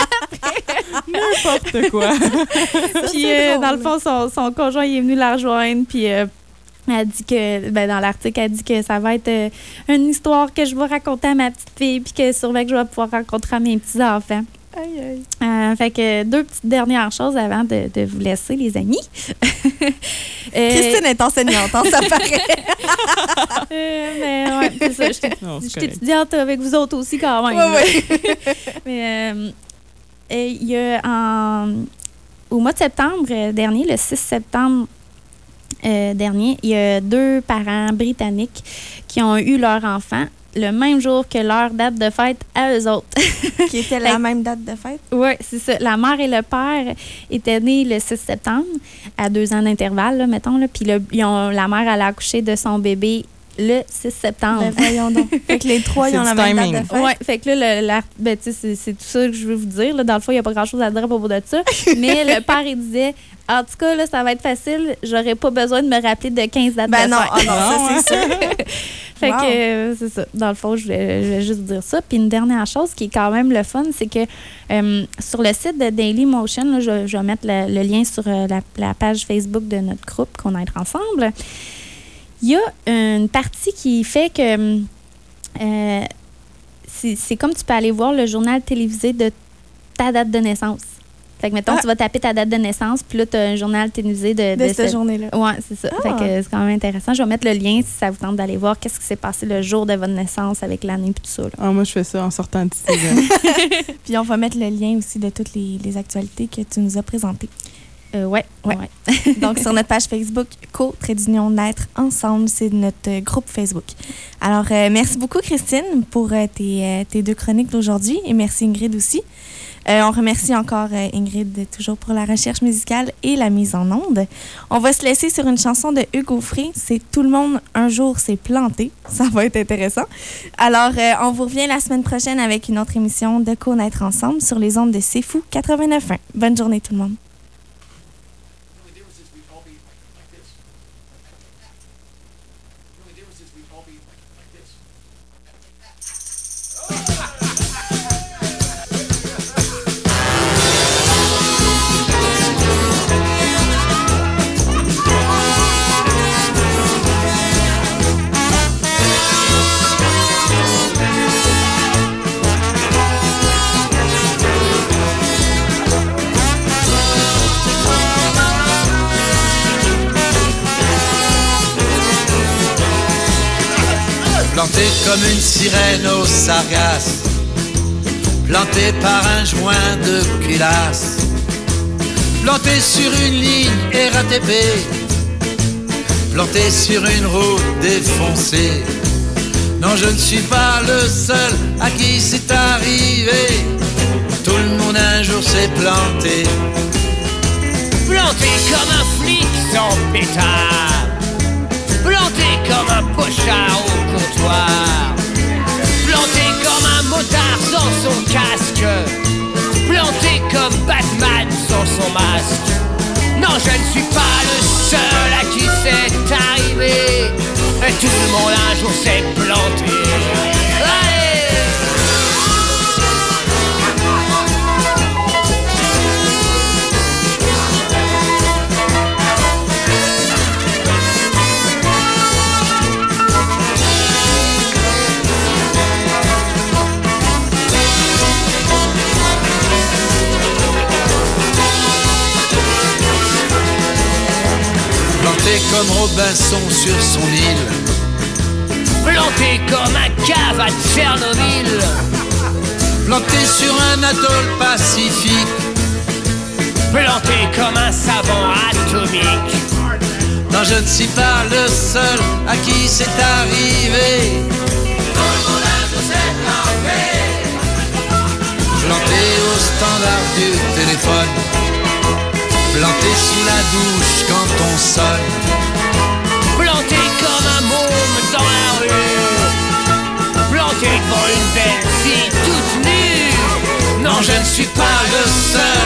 N'importe quoi. Puis, dans le fond, son conjoint il est venu la rejoindre, puis... elle dit que, dans l'article, elle dit que ça va être une histoire que je vais raconter à ma petite fille puis que sûrement que je vais pouvoir rencontrer à mes petits-enfants. Aïe, aïe. Fait que 2 petites dernières choses avant de vous laisser, les amis. Christine est enseignante, ça paraît. Mais ouais, c'est ça. Je suis étudiante avec vous autres aussi quand même. Oui. Mais il y a au mois de septembre dernier, le 6 septembre, dernier, il y a 2 parents britanniques qui ont eu leur enfant le même jour que leur date de fête à eux autres. Qui était la même date de fête? Oui, c'est ça. La mère et le père étaient nés le 6 septembre, à 2 ans d'intervalle, là, mettons. Là, puis la mère, elle a accouché de son bébé le 6 septembre. Ben voyons donc. Fait que les 3, ils ont la même date de fête. Oui, fait que là, c'est tout ça que je veux vous dire. Là. Dans le fond, il n'y a pas grand-chose à dire à propos de ça. Mais le père, il disait, en tout cas, là, ça va être facile. J'aurais pas besoin de me rappeler de 15 dates de fête. Ça, c'est sûr. Fait que c'est ça. Dans le fond, je vais juste dire ça. Puis une dernière chose qui est quand même le fun, c'est que sur le site de Dailymotion, là, je vais mettre le lien sur la page Facebook de notre groupe qu'on a être ensemble. Il y a une partie qui fait que c'est comme tu peux aller voir le journal télévisé de ta date de naissance. Fait que, mettons, tu vas taper ta date de naissance, puis là, tu as un journal télévisé de cette journée-là. Oui, c'est ça. Fait que c'est quand même intéressant. Je vais mettre le lien si ça vous tente d'aller voir qu'est-ce qui s'est passé le jour de votre naissance avec l'année et tout ça. Là. Moi, je fais ça en sortant d'ici. Puis on va mettre le lien aussi de toutes les actualités que tu nous as présentées. Ouais. Donc, sur notre page Facebook, Co-Trait-d'Union Naître Ensemble, c'est notre groupe Facebook. Alors, merci beaucoup, Christine, pour tes 2 chroniques d'aujourd'hui. Et merci, Ingrid, aussi. On remercie encore Ingrid, toujours pour la recherche musicale et la mise en onde. On va se laisser sur une chanson de Hugo Frey. C'est « Tout le monde, un jour, s'est planté ». Ça va être intéressant. Alors, on vous revient la semaine prochaine avec une autre émission de Co-Naître Ensemble sur les ondes de C'est Fou 89.1. Bonne journée, tout le monde. Planté comme une sirène au sargasse, planté par un joint de culasse, planté sur une ligne RATP, planté sur une route défoncée. Non, je ne suis pas le seul à qui c'est arrivé. Tout le monde un jour s'est planté. Planté comme un flic sans pétard, planté comme un pochard au comptoir, planté comme un motard sans son casque, planté comme Batman sans son masque. Non, je ne suis pas le seul à qui c'est arrivé. Et tout le monde un jour s'est planté. Allez! Planté comme Robinson sur son île, Planté comme un cave à Tchernobyl, planté sur un atoll pacifique, planté comme un savant atomique. non, je ne suis pas le seul à qui c'est arrivé. Planté au standard du téléphone, planté sous la douche quand on sonne, Planté comme un môme dans la rue, planté devant une belle fille toute nue. non, je ne suis pas le seul